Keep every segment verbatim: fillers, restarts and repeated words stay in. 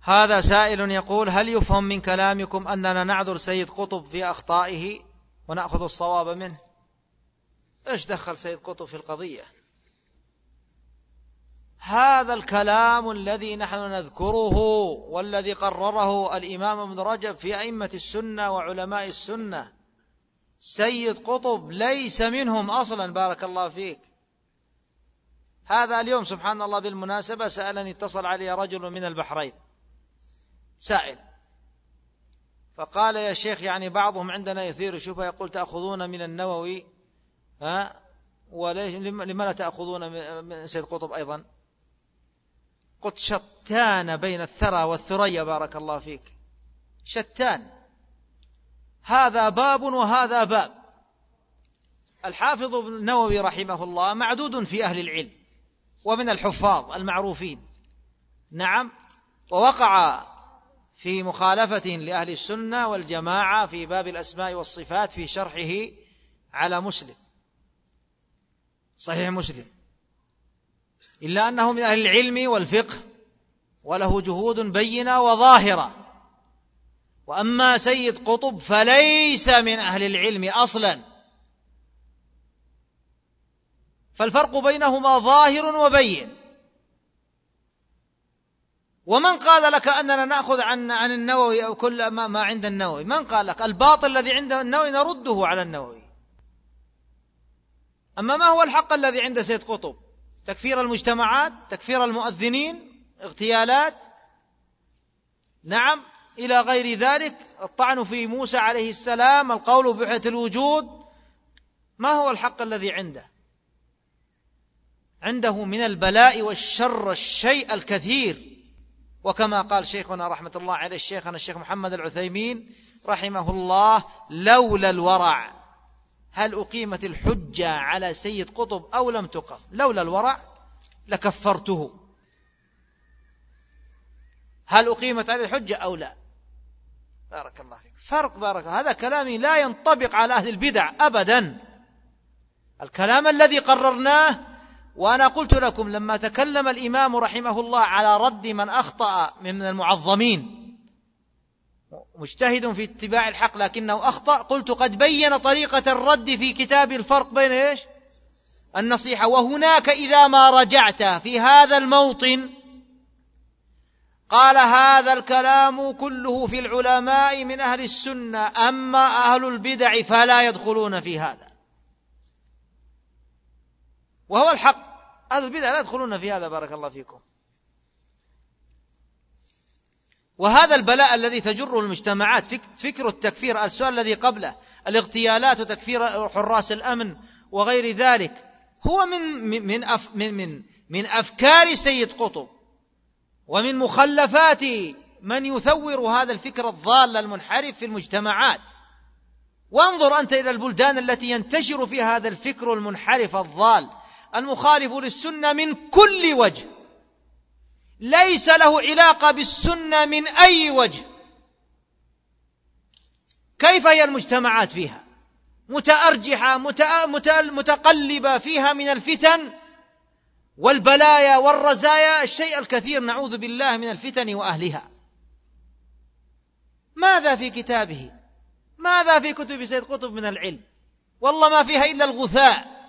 هذا سائل يقول: هل يفهم من كلامكم أننا نعذر سيد قطب في أخطائه ونأخذ الصواب منه؟ إيش دخل سيد قطب في القضية؟ هذا الكلام الذي نحن نذكره والذي قرره الإمام ابن رجب في أئمة السنة وعلماء السنة، سيد قطب ليس منهم أصلا. بارك الله فيك. هذا اليوم سبحان الله بالمناسبة سألني، اتصل علي رجل من البحرين سائل، فقال: يا شيخ، يعني بعضهم عندنا يثير شبهة يقول تأخذون من النووي، ها وليش لما لا تأخذون من سيد قطب أيضا؟ قلت: شتان بين الثرى والثريا. بارك الله فيك، شتان. هذا باب وهذا باب. الحافظ ابن النووي رحمه الله معدود في أهل العلم ومن الحفاظ المعروفين، نعم، ووقع في مخالفة لأهل السنة والجماعة في باب الأسماء والصفات في شرحه على مسلم، صحيح مسلم، إلا أنه من أهل العلم والفقه وله جهود بينة وظاهرة. وأما سيد قطب فليس من أهل العلم أصلا، فالفرق بينهما ظاهر وبين. ومن قال لك أننا نأخذ عن عن النووي أو كل ما, ما عند النووي؟ من قال لك؟ الباطل الذي عند النووي نرده على النووي. أما ما هو الحق الذي عند سيد قطب؟ تكفير المجتمعات، تكفير المؤذنين، اغتيالات، نعم، إلى غير ذلك، الطعن في موسى عليه السلام، القول بوحدة الوجود. ما هو الحق الذي عنده؟ عنده من البلاء والشر الشيء الكثير. وكما قال شيخنا رحمة الله عليه، الشيخنا الشيخ محمد العثيمين رحمه الله: لولا الورع هل أقيمت الحجة على سيد قطب أو لم تقم؟ لولا الورع لكفرته. هل أقيمت عليه الحجة أو لا؟ بارك الله فيك. فرق. بارك. هذا كلامي لا ينطبق على أهل البدع أبدا. الكلام الذي قررناه، وأنا قلت لكم لما تكلم الإمام رحمه الله على رد من أخطأ من المعظمين، مجتهد في اتباع الحق لكنه أخطأ، قلت: قد بين طريقة الرد في كتاب الفرق بين إيش؟ النصيحة. وهناك إذا ما رجعت في هذا الموطن قال: هذا الكلام كله في العلماء من أهل السنة، أما أهل البدع فلا يدخلون في هذا. وهو الحق، أهل البدع لا يدخلون في هذا. بارك الله فيكم. وهذا البلاء الذي تجره المجتمعات، فكر التكفير، السؤال الذي قبله، الاغتيالات وتكفير حراس الأمن وغير ذلك، هو من من أف من من من أفكار سيد قطب ومن مخلفات من يثور هذا الفكر الضال المنحرف في المجتمعات. وانظر أنت إلى البلدان التي ينتشر فيها هذا الفكر المنحرف الضال المخالف للسنة من كل وجه، ليس له علاقة بالسنة من أي وجه. كيف هي المجتمعات فيها؟ متأرجحة، متقلبة، فيها من الفتن والبلايا والرزايا الشيء الكثير، نعوذ بالله من الفتن وأهلها. ماذا في كتابه؟ ماذا في كتب سيد قطب من العلم؟ والله ما فيها إلا الغثاء.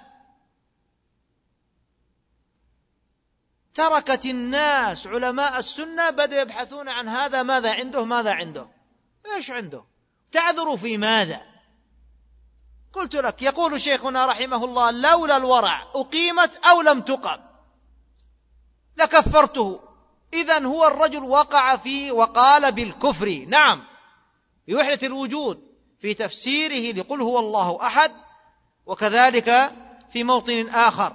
تركت الناس علماء السنة بدأوا يبحثون عن هذا، ماذا عنده ماذا عنده إيش عنده، تعذروا في ماذا؟ قلت لك: يقول شيخنا رحمه الله: لولا الورع أقيمت أو لم تقم لكفرته. إذن هو الرجل وقع فيه وقال بالكفر، نعم، بوحدة الوجود في تفسيره لقل هو الله أحد، وكذلك في موطن آخر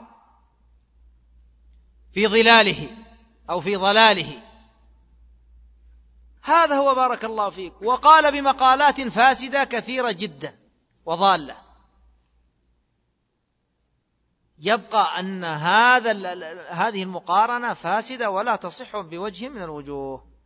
في ظلاله أو في ضلاله. هذا هو. بارك الله فيك. وقال بمقالات فاسدة كثيرة جدا وضالة. يبقى أن هذا هذه المقارنة فاسدة ولا تصح بوجه من الوجوه.